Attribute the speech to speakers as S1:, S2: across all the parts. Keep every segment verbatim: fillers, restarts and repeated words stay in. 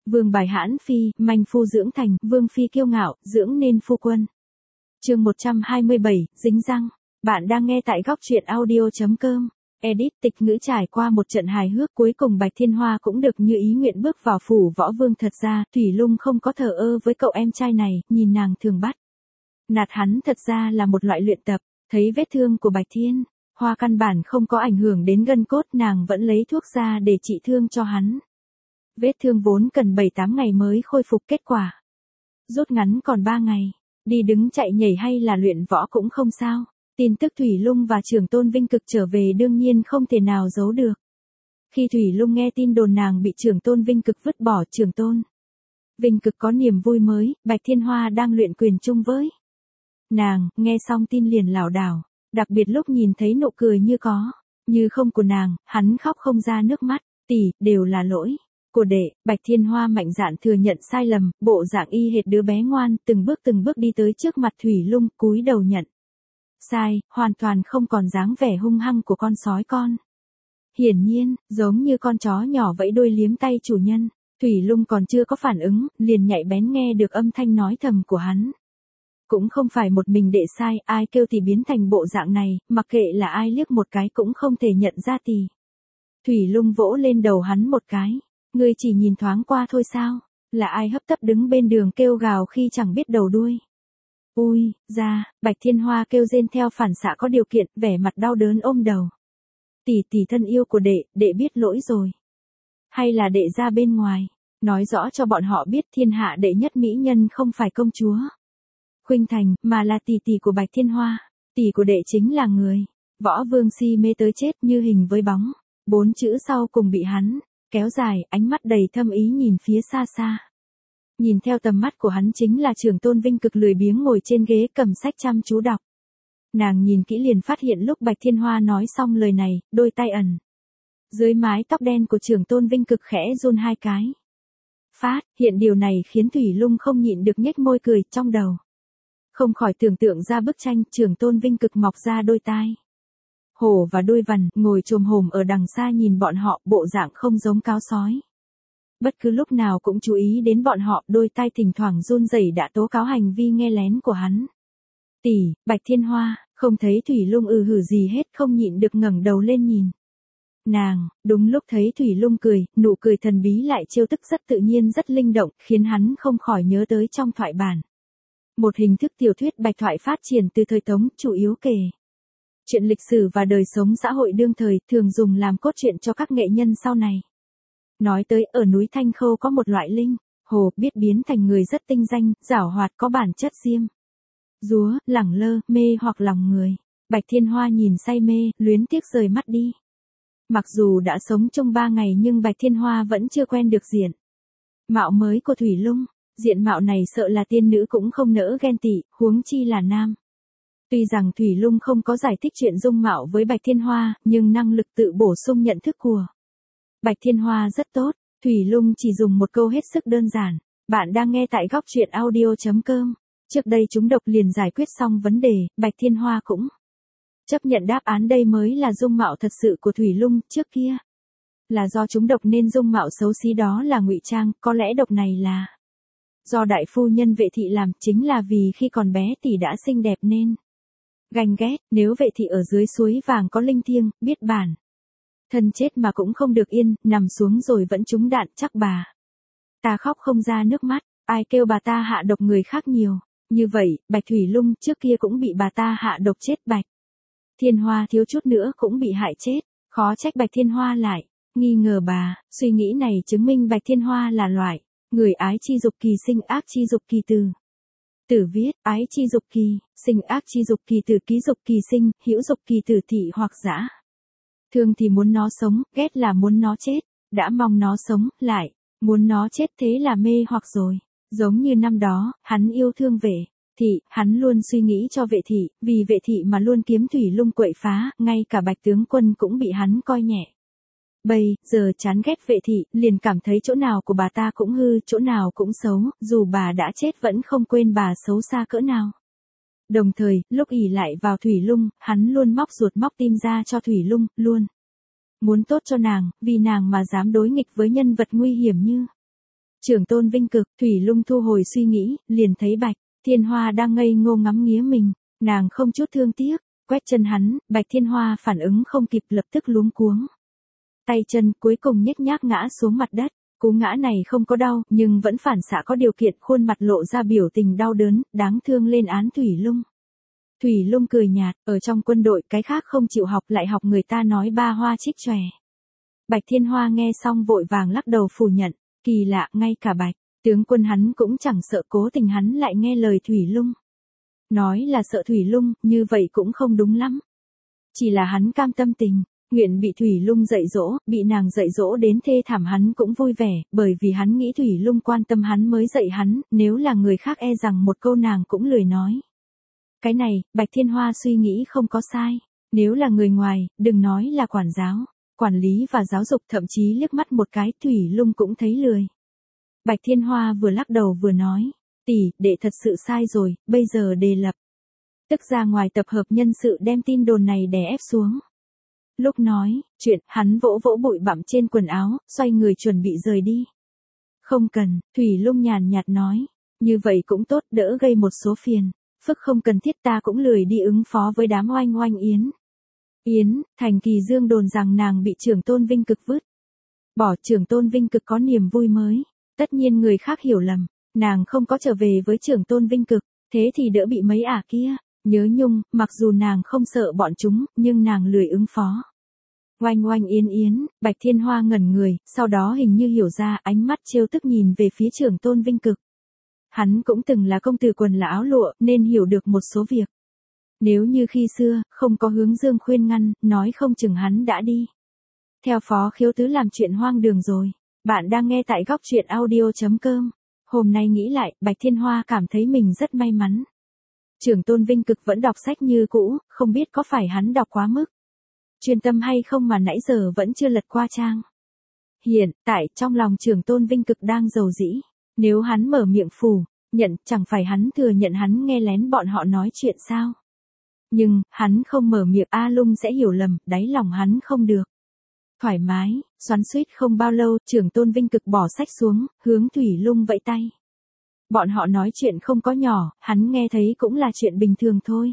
S1: Vương bài hãn phi, manh phu dưỡng thành, vương phi kiêu ngạo, dưỡng nên phu quân. Chương một trăm hai mươi bảy, dính răng. Bạn đang nghe tại góc truyện audio chấm com. Edit tịch ngữ. Trải qua một trận hài hước, cuối cùng Bạch Thiên Hoa cũng được như ý nguyện bước vào phủ võ vương. Thật ra, Thủy Lung không có thờ ơ với cậu em trai này, nhìn nàng thường bắt nạt hắn thật ra là một loại luyện tập. Thấy vết thương của Bạch Thiên Hoa căn bản không có ảnh hưởng đến gân cốt, nàng vẫn lấy thuốc ra để trị thương cho hắn. Vết thương vốn cần bảy tám ngày mới khôi phục, kết quả rút ngắn còn ba ngày. Đi đứng chạy nhảy hay là luyện võ cũng không sao. Tin tức Thủy Lung và Trưởng Tôn Vinh Cực trở về đương nhiên không thể nào giấu được. Khi Thủy Lung nghe tin đồn nàng bị Trưởng Tôn Vinh Cực vứt bỏ, Trưởng Tôn Vinh Cực có niềm vui mới, Bạch Thiên Hoa đang luyện quyền chung với nàng, nghe xong tin liền lảo đảo, đặc biệt lúc nhìn thấy nụ cười như có như không của nàng, hắn khóc không ra nước mắt. Tỷ, đều là lỗi của đệ. Bạch Thiên Hoa mạnh dạn thừa nhận sai lầm, bộ dạng y hệt đứa bé ngoan, từng bước từng bước đi tới trước mặt Thủy Lung, cúi đầu nhận sai, hoàn toàn không còn dáng vẻ hung hăng của con sói con. Hiển nhiên, giống như con chó nhỏ vẫy đuôi liếm tay chủ nhân. Thủy Lung còn chưa có phản ứng, liền nhạy bén nghe được âm thanh nói thầm của hắn. Cũng không phải một mình đệ sai, ai kêu thì biến thành bộ dạng này, mặc kệ là ai liếc một cái cũng không thể nhận ra tì. Thủy Lung vỗ lên đầu hắn một cái. Ngươi chỉ nhìn thoáng qua thôi sao? Là ai hấp tấp đứng bên đường kêu gào khi chẳng biết đầu đuôi? Ui, ra, Bạch Thiên Hoa kêu rên theo phản xạ có điều kiện, vẻ mặt đau đớn ôm đầu. Tỷ tỷ thân yêu của đệ, đệ biết lỗi rồi. Hay là đệ ra bên ngoài, nói rõ cho bọn họ biết thiên hạ đệ nhất mỹ nhân không phải công chúa Khuynh Thành, mà là tỷ tỷ của Bạch Thiên Hoa. Tỷ của đệ chính là người võ vương si mê tới chết, như hình với bóng. Bốn chữ sau cùng bị hắn kéo dài, ánh mắt đầy thâm ý nhìn phía xa xa. Nhìn theo tầm mắt của hắn chính là Trưởng Tôn Vinh Cực lười biếng ngồi trên ghế cầm sách chăm chú đọc. Nàng nhìn kỹ liền phát hiện lúc Bạch Thiên Hoa nói xong lời này, đôi tay ẩn dưới mái tóc đen của Trưởng Tôn Vinh Cực khẽ run hai cái. Phát hiện điều này khiến Thủy Lung không nhịn được nhếch môi cười, trong đầu không khỏi tưởng tượng ra bức tranh Trưởng Tôn Vinh Cực mọc ra đôi tai hổ và đuôi vằn, ngồi chồm hổm ở đằng xa nhìn bọn họ, bộ dạng không giống cáo sói. Bất cứ lúc nào cũng chú ý đến bọn họ, đôi tai thỉnh thoảng run rẩy đã tố cáo hành vi nghe lén của hắn. Tỷ, Bạch Thiên Hoa, không thấy Thủy Lung ừ hử gì hết, không nhịn được ngẩng đầu lên nhìn nàng. Đúng lúc thấy Thủy Lung cười, nụ cười thần bí lại trêu tức rất tự nhiên, rất linh động, khiến hắn không khỏi nhớ tới trong thoại bản. Một hình thức tiểu thuyết bạch thoại phát triển từ thời Tống, chủ yếu kể chuyện lịch sử và đời sống xã hội đương thời, thường dùng làm cốt truyện cho các nghệ nhân sau này. Nói tới, ở núi Thanh Khâu có một loại linh hồ, biết biến thành người rất tinh danh, giảo hoạt, có bản chất diêm dúa, lẳng lơ, mê hoặc lòng người. Bạch Thiên Hoa nhìn say mê, luyến tiếc rời mắt đi. Mặc dù đã sống chung ba ngày nhưng Bạch Thiên Hoa vẫn chưa quen được diện mạo mới của Thủy Lung. Diện mạo này sợ là tiên nữ cũng không nỡ ghen tị, huống chi là nam. Tuy rằng Thủy Lung không có giải thích chuyện dung mạo với Bạch Thiên Hoa, nhưng năng lực tự bổ sung nhận thức của Bạch Thiên Hoa rất tốt. Thủy Lung chỉ dùng một câu hết sức đơn giản. Bạn đang nghe tại góc truyện audio chấm com. Trước đây chúng độc liền giải quyết xong vấn đề, Bạch Thiên Hoa cũng chấp nhận đáp án, đây mới là dung mạo thật sự của Thủy Lung. Trước kia là do chúng độc nên dung mạo xấu xí, đó là ngụy trang, có lẽ độc này là do đại phu nhân Vệ Thị làm, chính là vì khi còn bé tỷ đã xinh đẹp nên ganh ghét. Nếu Vệ Thị ở dưới suối vàng có linh thiêng, biết bản thân chết mà cũng không được yên, nằm xuống rồi vẫn trúng đạn, chắc bà ta khóc không ra nước mắt. Ai kêu bà ta hạ độc người khác nhiều như vậy? Bạch Thủy Lung trước kia cũng bị bà ta hạ độc chết, Bạch Thiên Hoa thiếu chút nữa cũng bị hại chết. Khó trách Bạch Thiên Hoa lại nghi ngờ bà. Suy nghĩ này chứng minh Bạch Thiên Hoa là loại người ái chi dục kỳ, sinh ác chi dục kỳ. Từ Tử viết, ái chi dục kỳ, sinh ác chi dục kỳ, tử ký dục kỳ sinh, hữu dục kỳ, tử thị hoặc dã. Thương thì muốn nó sống, ghét là muốn nó chết. Đã mong nó sống, lại muốn nó chết, thế là mê hoặc rồi. Giống như năm đó, hắn yêu thương Vệ Thị, hắn luôn suy nghĩ cho Vệ Thị, vì Vệ Thị mà luôn kiếm Thủy Lung quậy phá, ngay cả Bạch tướng quân cũng bị hắn coi nhẹ. Bây giờ chán ghét Vệ Thị, liền cảm thấy chỗ nào của bà ta cũng hư, chỗ nào cũng xấu, dù bà đã chết vẫn không quên bà xấu xa cỡ nào. Đồng thời, lúc ỷ lại vào Thủy Lung, hắn luôn móc ruột móc tim ra cho Thủy Lung, luôn muốn tốt cho nàng, vì nàng mà dám đối nghịch với nhân vật nguy hiểm như Trưởng tôn Vinh Cực. Thủy Lung thu hồi suy nghĩ, liền thấy Bạch Thiên Hoa đang ngây ngô ngắm nghía mình, nàng không chút thương tiếc, quét chân hắn, Bạch Thiên Hoa phản ứng không kịp lập tức luống cuống. Tay chân cuối cùng nhếch nhác ngã xuống mặt đất, cú ngã này không có đau, nhưng vẫn phản xạ có điều kiện, khuôn mặt lộ ra biểu tình đau đớn, đáng thương lên án Thủy Lung. Thủy Lung cười nhạt, ở trong quân đội cái khác không chịu học lại học người ta nói ba hoa trích chòe. Bạch Thiên Hoa nghe xong vội vàng lắc đầu phủ nhận, kỳ lạ, ngay cả Bạch tướng quân hắn cũng chẳng sợ, cố tình hắn lại nghe lời Thủy Lung. Nói là sợ Thủy Lung, như vậy cũng không đúng lắm. Chỉ là hắn cam tâm tình, nguyện bị Thủy Lung dạy dỗ, bị nàng dạy dỗ đến thê thảm hắn cũng vui vẻ, bởi vì hắn nghĩ Thủy Lung quan tâm hắn mới dạy hắn, nếu là người khác e rằng một câu nàng cũng lười nói. Cái này, Bạch Thiên Hoa suy nghĩ không có sai, nếu là người ngoài, đừng nói là quản giáo, quản lý và giáo dục, thậm chí liếc mắt một cái Thủy Lung cũng thấy lười. Bạch Thiên Hoa vừa lắc đầu vừa nói, tỷ, đệ thật sự sai rồi, bây giờ đề lập. Tức ra ngoài tập hợp nhân sự đem tin đồn này đè ép xuống. Lúc nói chuyện, hắn vỗ vỗ bụi bặm trên quần áo, xoay người chuẩn bị rời đi. Không cần, Thủy Lung nhàn nhạt nói, như vậy cũng tốt, đỡ gây một số phiền, phức không cần thiết, ta cũng lười đi ứng phó với đám oanh oanh Yến. Yến, Thành Kỳ Dương đồn rằng nàng bị trưởng tôn Vinh Cực vứt. Bỏ, trưởng tôn Vinh Cực có niềm vui mới, tất nhiên người khác hiểu lầm, nàng không có trở về với trưởng tôn Vinh Cực, thế thì đỡ bị mấy ả kia nhớ nhung, mặc dù nàng không sợ bọn chúng, nhưng nàng lười ứng phó. Oanh oanh Yến Yến, Bạch Thiên Hoa ngẩn người, sau đó hình như hiểu ra, ánh mắt trêu tức nhìn về phía trưởng tôn Vinh Cực. Hắn cũng từng là công tử quần là áo lụa, nên hiểu được một số việc. Nếu như khi xưa, không có Hướng Dương khuyên ngăn, nói không chừng hắn đã đi theo Phó Khiếu Tứ làm chuyện hoang đường rồi. Bạn đang nghe tại góc truyện audio chấm com. Hôm nay nghĩ lại, Bạch Thiên Hoa cảm thấy mình rất may mắn. Trưởng tôn Vinh Cực vẫn đọc sách như cũ, không biết có phải hắn đọc quá mức chuyên tâm hay không mà nãy giờ vẫn chưa lật qua trang. Hiện tại trong lòng trưởng tôn Vinh Cực đang rầu rĩ, nếu hắn mở miệng phủ nhận, chẳng phải hắn thừa nhận hắn nghe lén bọn họ nói chuyện sao? Nhưng hắn không mở miệng, A Lung sẽ hiểu lầm, đáy lòng hắn không được thoải mái. Xoắn xuýt không bao lâu, trưởng tôn Vinh Cực bỏ sách xuống, hướng Thủy Lung vẫy tay. Bọn họ nói chuyện không có nhỏ, hắn nghe thấy cũng là chuyện bình thường thôi.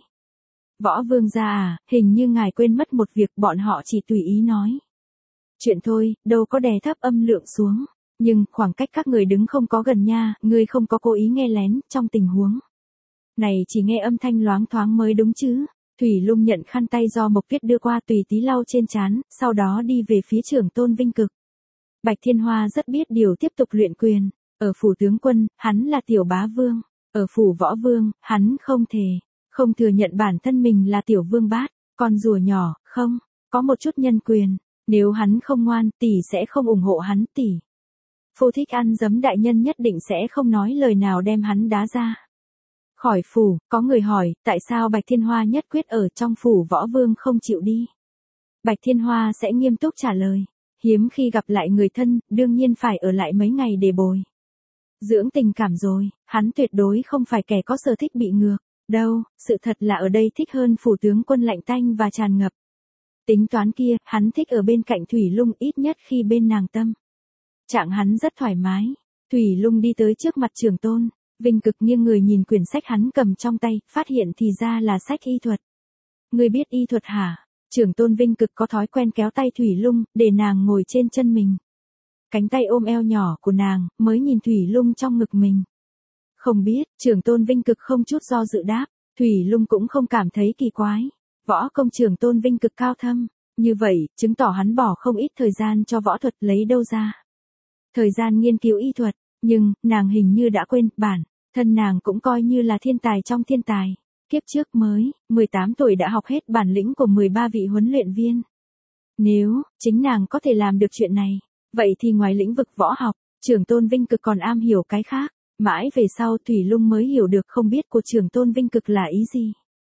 S1: Võ Vương gia à, hình như ngài quên mất một việc, bọn họ chỉ tùy ý nói chuyện thôi, đâu có đè thấp âm lượng xuống. Nhưng, khoảng cách các người đứng không có gần nha, ngươi không có cố ý nghe lén, trong tình huống này chỉ nghe âm thanh loáng thoáng mới đúng chứ. Thủy Lung nhận khăn tay do Mộc Tuyết đưa qua, tùy tí lau trên trán, sau đó đi về phía trưởng tôn Vinh Cực. Bạch Thiên Hoa rất biết điều, tiếp tục luyện quyền. Ở phủ tướng quân, hắn là tiểu bá vương. Ở phủ võ vương, hắn không thể không thừa nhận bản thân mình là tiểu vương bát, con rùa nhỏ, không có một chút nhân quyền. Nếu hắn không ngoan, tỷ sẽ không ủng hộ hắn, tỷ. Phu thích ăn giấm đại nhân nhất định sẽ không nói lời nào đem hắn đá ra khỏi phủ. Có người hỏi, tại sao Bạch Thiên Hoa nhất quyết ở trong phủ võ vương không chịu đi? Bạch Thiên Hoa sẽ nghiêm túc trả lời, hiếm khi gặp lại người thân, đương nhiên phải ở lại mấy ngày để bồi dưỡng tình cảm rồi, hắn tuyệt đối không phải kẻ có sở thích bị ngược đâu, sự thật là ở đây thích hơn phủ tướng quân lạnh tanh và tràn ngập tính toán kia, hắn thích ở bên cạnh Thủy Lung, ít nhất khi bên nàng tâm trạng hắn rất thoải mái. Thủy Lung đi tới trước mặt trưởng tôn Vinh Cực, nghiêng người nhìn quyển sách hắn cầm trong tay, phát hiện thì ra là sách y thuật. Ngươi biết y thuật hả? Trưởng tôn Vinh Cực có thói quen kéo tay Thủy Lung, để nàng ngồi trên chân mình. Cánh tay ôm eo nhỏ của nàng, mới nhìn Thủy Lung trong ngực mình. Không biết, trưởng tôn Vinh Cực không chút do dự đáp, Thủy Lung cũng không cảm thấy kỳ quái. Võ công trưởng tôn Vinh Cực cao thâm, như vậy, chứng tỏ hắn bỏ không ít thời gian cho võ thuật, lấy đâu ra thời gian nghiên cứu y thuật. Nhưng, nàng hình như đã quên, bản thân nàng cũng coi như là thiên tài trong thiên tài. Kiếp trước mới, mười tám tuổi đã học hết bản lĩnh của mười ba vị huấn luyện viên. Nếu, chính nàng có thể làm được chuyện này, vậy thì ngoài lĩnh vực võ học, trưởng tôn Vinh Cực còn am hiểu cái khác. Mãi về sau Thủy Lung mới hiểu được không biết của trưởng tôn Vinh Cực là ý gì.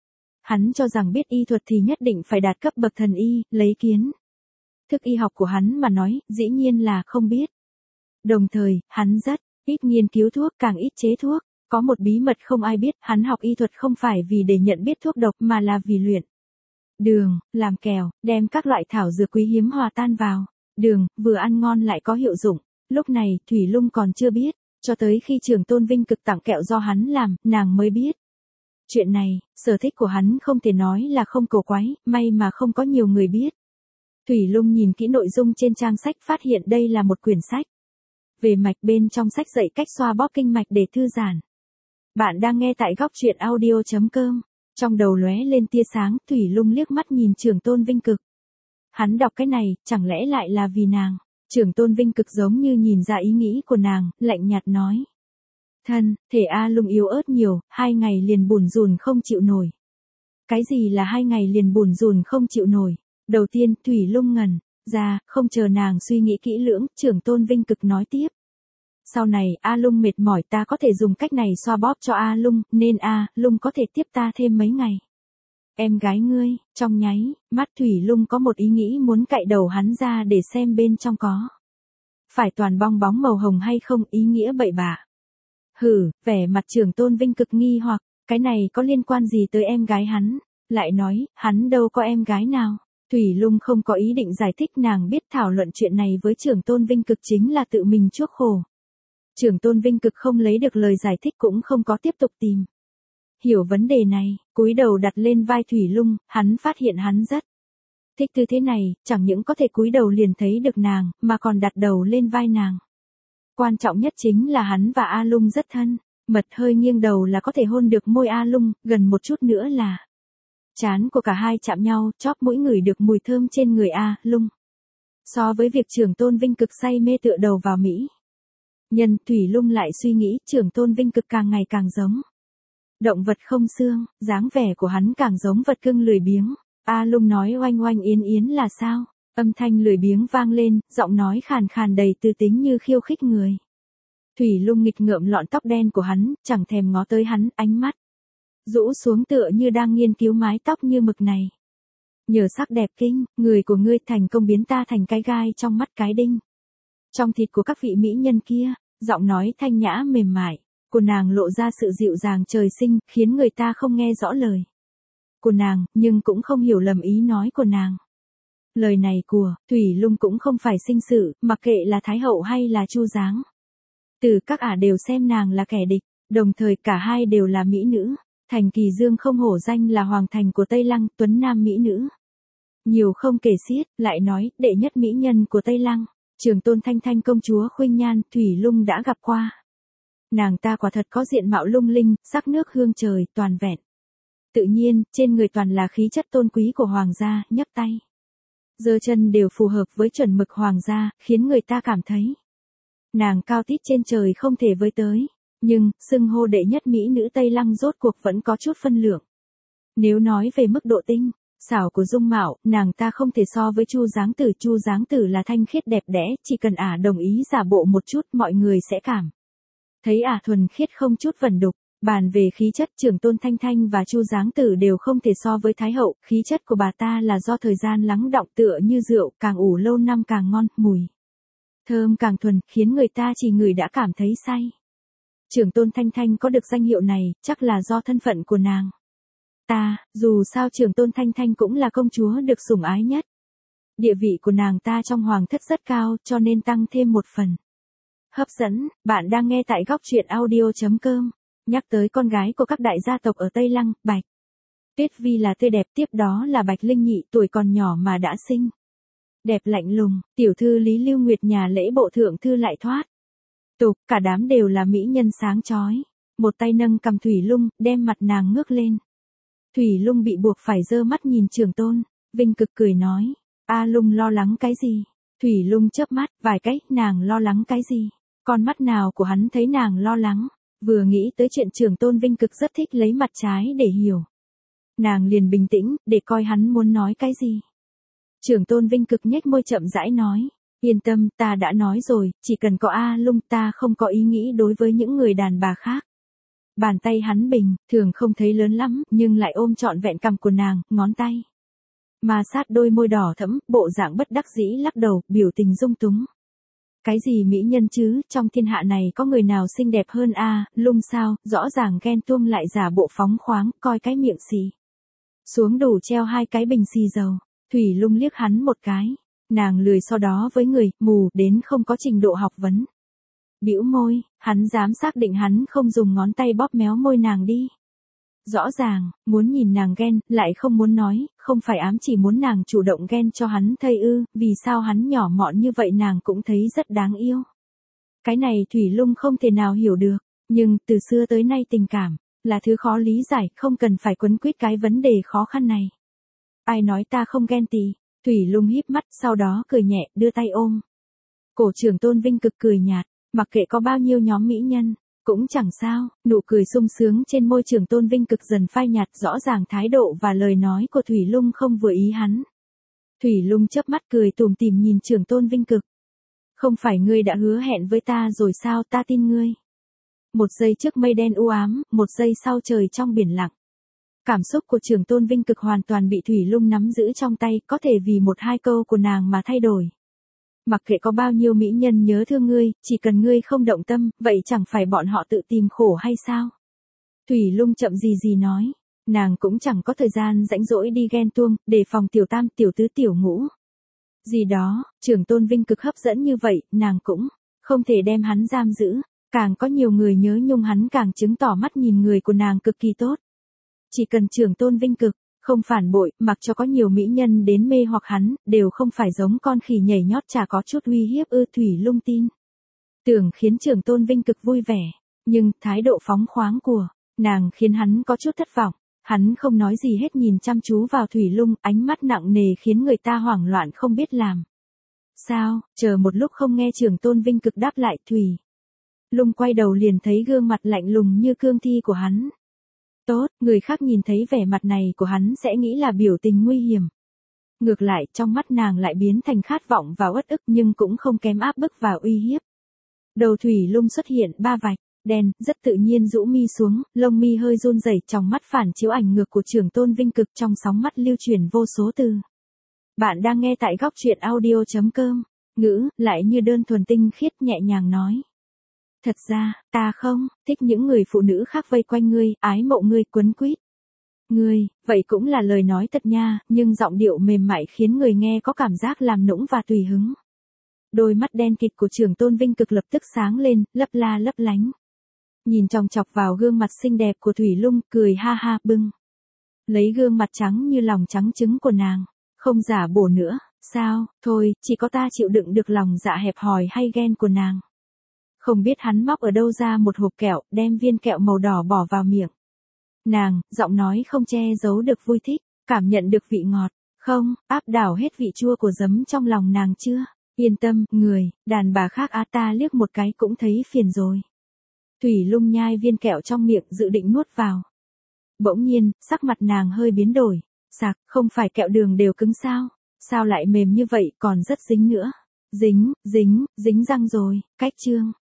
S1: Hắn cho rằng biết y thuật thì nhất định phải đạt cấp bậc thần y, lấy kiến thức y học của hắn mà nói, dĩ nhiên là không biết. Đồng thời, hắn rất ít nghiên cứu thuốc, càng ít chế thuốc. Có một bí mật không ai biết, hắn học y thuật không phải vì để nhận biết thuốc độc mà là vì luyện đường, làm kèo, đem các loại thảo dược quý hiếm hòa tan vào đường, vừa ăn ngon lại có hiệu dụng. Lúc này, Thủy Lung còn chưa biết, cho tới khi Trường Tôn Vinh Cực tặng kẹo do hắn làm, nàng mới biết. Chuyện này, sở thích của hắn không thể nói là không cổ quái, may mà không có nhiều người biết. Thủy Lung nhìn kỹ nội dung trên trang sách phát hiện đây là một quyển sách. Về mạch bên trong sách dạy cách xoa bóp kinh mạch để thư giãn. Bạn đang nghe tại góc truyện audio chấm com. Trong đầu lóe lên tia sáng, Thủy Lung liếc mắt nhìn Trường Tôn Vinh Cực. Hắn đọc cái này, chẳng lẽ lại là vì nàng? Trường Tôn Vinh Cực giống như nhìn ra ý nghĩ của nàng, lạnh nhạt nói. Thân, thể A Lung yếu ớt nhiều, hai ngày liền bủn rủn không chịu nổi. Cái gì là hai ngày liền bủn rủn không chịu nổi? Đầu tiên, Thủy Lung ngẩn ra, không chờ nàng suy nghĩ kỹ lưỡng, Trường Tôn Vinh Cực nói tiếp. Sau này, A Lung mệt mỏi ta có thể dùng cách này xoa bóp cho A Lung, nên A Lung có thể tiếp ta thêm mấy ngày. Em gái ngươi, trong nháy, mắt Thủy Lung có một ý nghĩ muốn cạy đầu hắn ra để xem bên trong có. Phải toàn bong bóng màu hồng hay không, ý nghĩa bậy bạ. Hử, vẻ mặt Trường Tôn Vinh Cực nghi hoặc, cái này có liên quan gì tới em gái hắn? Lại nói, hắn đâu có em gái nào. Thủy Lung không có ý định giải thích, nàng biết thảo luận chuyện này với Trường Tôn Vinh Cực chính là tự mình chuốc khổ. Trường Tôn Vinh Cực không lấy được lời giải thích cũng không có tiếp tục tìm hiểu vấn đề này, cúi đầu đặt lên vai Thủy Lung, hắn phát hiện hắn rất thích tư thế này, chẳng những có thể cúi đầu liền thấy được nàng, mà còn đặt đầu lên vai nàng. Quan trọng nhất chính là hắn và A Lung rất thân, mật hơi nghiêng đầu là có thể hôn được môi A Lung, gần một chút nữa là trán của cả hai chạm nhau, chóp mũi ngửi được mùi thơm trên người A Lung. So với việc Trường Tôn Vinh Cực say mê tựa đầu vào Mỹ nhân, Thủy Lung lại suy nghĩ Trường Tôn Vinh Cực càng ngày càng giống động vật không xương, dáng vẻ của hắn càng giống vật cưng lười biếng. A Lung nói oanh oanh yến yến là sao? Âm thanh lười biếng vang lên, giọng nói khàn khàn đầy tư tính như khiêu khích người. Thủy Lung nghịch ngợm lọn tóc đen của hắn, chẳng thèm ngó tới hắn, ánh mắt rũ xuống tựa như đang nghiên cứu mái tóc như mực này. Nhờ sắc đẹp kinh, người của ngươi thành công biến ta thành cái gai trong mắt cái đinh trong thịt của các vị mỹ nhân kia. Giọng nói thanh nhã mềm mại của nàng lộ ra sự dịu dàng trời sinh, khiến người ta không nghe rõ lời của nàng, nhưng cũng không hiểu lầm ý nói của nàng. Lời này của Thủy Lung cũng không phải sinh sự, mặc kệ là Thái Hậu hay là Chu Giáng. Từ các ả đều xem nàng là kẻ địch, đồng thời cả hai đều là mỹ nữ. Thành Kỳ Dương không hổ danh là hoàng thành của Tây Lăng, tuấn nam mỹ nữ nhiều không kể xiết, lại nói, đệ nhất mỹ nhân của Tây Lăng, Trường Tôn Thanh Thanh công chúa Khuynh Nhan, Thủy Lung đã gặp qua. Nàng ta quả thật có diện mạo lung linh, sắc nước hương trời, toàn vẹn. Tự nhiên, trên người toàn là khí chất tôn quý của hoàng gia, nhấc tay giơ chân đều phù hợp với chuẩn mực hoàng gia, khiến người ta cảm thấy nàng cao tít trên trời không thể với tới. Nhưng, xưng hô đệ nhất mỹ nữ Tây Lăng rốt cuộc vẫn có chút phân lượng. Nếu nói về mức độ tinh xảo của dung mạo, nàng ta không thể so với Chu Giáng Tử. Chu Giáng Tử là thanh khiết đẹp đẽ, chỉ cần ả đồng ý giả bộ một chút, mọi người sẽ cảm thấy ả thuần khiết không chút vẩn đục. Bàn về khí chất, Trường Tôn Thanh Thanh và Chu Giáng Tử đều không thể so với Thái Hậu. Khí chất của bà ta là do thời gian lắng đọng, tựa như rượu, càng ủ lâu năm càng ngon, mùi thơm càng thuần, khiến người ta chỉ ngửi đã cảm thấy say. Trường Tôn Thanh Thanh có được danh hiệu này, chắc là do thân phận của nàng ta, dù sao Trường Tôn Thanh Thanh cũng là công chúa được sủng ái nhất. Địa vị của nàng ta trong hoàng thất rất cao, cho nên tăng thêm một phần hấp dẫn. Bạn đang nghe tại góc truyện audio chấm com. Nhắc tới con gái của các đại gia tộc ở Tây Lăng, Bạch Tuyết Vi là tươi đẹp, tiếp đó là Bạch Linh Nhị, tuổi còn nhỏ mà đã xinh đẹp lạnh lùng. Tiểu thư Lý Lưu Nguyệt nhà lễ bộ thượng thư lại thoát tục, cả đám đều là mỹ nhân sáng chói. Một tay nâng cầm Thủy Lung, đem mặt nàng ngước lên. Thủy Lung bị buộc phải giơ mắt nhìn Trường Tôn Vinh Cực, cười nói, A Lung lo lắng cái gì? Thủy Lung chớp mắt, vài cái, nàng lo lắng cái gì? Con mắt nào của hắn thấy nàng lo lắng? Vừa nghĩ tới chuyện Trường Tôn Vinh Cực rất thích lấy mặt trái để hiểu, nàng liền bình tĩnh, để coi hắn muốn nói cái gì. Trường Tôn Vinh Cực nhếch môi chậm rãi nói, yên tâm, ta đã nói rồi, chỉ cần có A Lung ta không có ý nghĩ đối với những người đàn bà khác. Bàn tay hắn bình, thường không thấy lớn lắm, nhưng lại ôm trọn vẹn cằm của nàng, ngón tay mà sát đôi môi đỏ thẫm, bộ dạng bất đắc dĩ lắc đầu, biểu tình dung túng. Cái gì mỹ nhân chứ, trong thiên hạ này có người nào xinh đẹp hơn A Lung sao? Rõ ràng ghen tuông lại giả bộ phóng khoáng, coi cái miệng xì xuống đủ treo hai cái bình xì dầu. Thủy Lung liếc hắn một cái, Nàng lười so đó với người, mù, đến không có trình độ học vấn. Bĩu môi, hắn dám xác định hắn không dùng ngón tay bóp méo môi nàng đi. Rõ ràng, muốn nhìn nàng ghen, lại không muốn nói, không phải ám chỉ muốn nàng chủ động ghen cho hắn thây ư, vì sao hắn nhỏ mọn như vậy nàng cũng thấy rất đáng yêu. Cái này Thủy Lung không thể nào hiểu được, nhưng từ xưa tới nay tình cảm, là thứ khó lý giải, không cần phải quấn quýt cái vấn đề khó khăn này. Ai nói ta không ghen tị? Thủy Lung híp mắt, sau đó cười nhẹ, đưa tay ôm. Cổ trưởng Tôn Vinh Cực cười nhạt, mặc kệ có bao nhiêu nhóm mỹ nhân, cũng chẳng sao, nụ cười sung sướng trên môi trưởng Tôn Vinh Cực dần phai nhạt, rõ ràng thái độ và lời nói của Thủy Lung không vừa ý hắn. Thủy Lung chớp mắt cười tủm tỉm nhìn trưởng Tôn Vinh Cực. Không phải ngươi đã hứa hẹn với ta rồi sao, ta tin ngươi. Một giây trước mây đen u ám, một giây sau trời trong biển lặng. Cảm xúc của trưởng Tôn Vinh Cực hoàn toàn bị Thủy Lung nắm giữ trong tay, có thể vì một hai câu của nàng mà thay đổi. Mặc kệ có bao nhiêu mỹ nhân nhớ thương ngươi, chỉ cần ngươi không động tâm, vậy chẳng phải bọn họ tự tìm khổ hay sao? Thủy Lung chậm gì gì nói, nàng cũng chẳng có thời gian rãnh rỗi đi ghen tuông, để phòng tiểu tam, tiểu tứ, tiểu ngũ. Gì đó, trưởng Tôn Vinh Cực hấp dẫn như vậy, nàng cũng không thể đem hắn giam giữ, càng có nhiều người nhớ nhung hắn càng chứng tỏ mắt nhìn người của nàng cực kỳ tốt. Chỉ cần trưởng Tôn Vinh Cực không phản bội, mặc cho có nhiều mỹ nhân đến mê hoặc hắn, đều không phải giống con khỉ nhảy nhót chả có chút uy hiếp ư. Thủy Lung tin tưởng khiến trưởng Tôn Vinh Cực vui vẻ, nhưng thái độ phóng khoáng của nàng khiến hắn có chút thất vọng. Hắn không nói gì hết, nhìn chăm chú vào Thủy Lung, ánh mắt nặng nề khiến người ta hoảng loạn không biết làm sao. Chờ một lúc không nghe trưởng Tôn Vinh Cực đáp lại, Thủy Lung quay đầu liền thấy gương mặt lạnh lùng như cương thi của hắn. Tốt, người khác nhìn thấy vẻ mặt này của hắn sẽ nghĩ là biểu tình nguy hiểm. Ngược lại, trong mắt nàng lại biến thành khát vọng và uất ức, nhưng cũng không kém áp bức và uy hiếp. Đầu Thủy Lung xuất hiện ba vạch đen, rất tự nhiên rũ mi xuống, lông mi hơi run rẩy, trong mắt phản chiếu ảnh ngược của trưởng Tôn Vinh Cực, trong sóng mắt lưu truyền vô số từ. Bạn đang nghe tại góc truyện audio chấm com. Ngữ lại như đơn thuần tinh khiết, nhẹ nhàng nói. Thật ra, ta không thích những người phụ nữ khác vây quanh ngươi, ái mộ ngươi, quấn quýt ngươi, vậy cũng là lời nói thật nha, nhưng giọng điệu mềm mại khiến người nghe có cảm giác làm nũng và tùy hứng. Đôi mắt đen kịt của trưởng Tôn Vinh Cực lập tức sáng lên, lấp la lấp lánh. Nhìn chòng chọc vào gương mặt xinh đẹp của Thủy Lung, cười ha ha, bưng lấy gương mặt trắng như lòng trắng trứng của nàng. Không giả bổ nữa, sao, thôi, chỉ có ta chịu đựng được lòng dạ hẹp hòi hay ghen của nàng. Không biết hắn móc ở đâu ra một hộp kẹo, đem viên kẹo màu đỏ bỏ vào miệng nàng, giọng nói không che giấu được vui thích, cảm nhận được vị ngọt, không, áp đảo hết vị chua của giấm trong lòng nàng chưa? Yên tâm, người, đàn bà khác á, ta liếc một cái cũng thấy phiền rồi. Thủy Lung nhai viên kẹo trong miệng dự định nuốt vào. Bỗng nhiên, sắc mặt nàng hơi biến đổi, sạc, không phải kẹo đường đều cứng sao? Sao lại mềm như vậy, còn rất dính nữa? Dính, dính, dính răng rồi, cách chương.